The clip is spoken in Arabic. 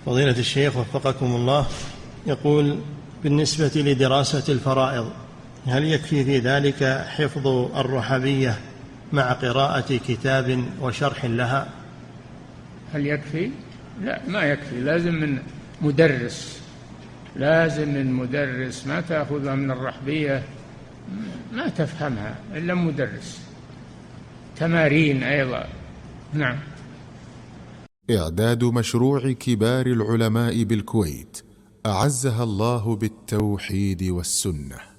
فضيلة الشيخ وفقكم الله، يقول: بالنسبة لدراسة الفرائض هل يكفي في ذلك حفظ الرحبية مع قراءة كتاب وشرح لها؟ هل يكفي؟ لا، ما يكفي، لازم من مدرس، لازم من مدرس. ما تأخذها من الرحبية، ما تفهمها إلا مدرس. تمارين أيضا. نعم. إعداد مشروع كبار العلماء بالكويت أعزها الله بالتوحيد والسنة.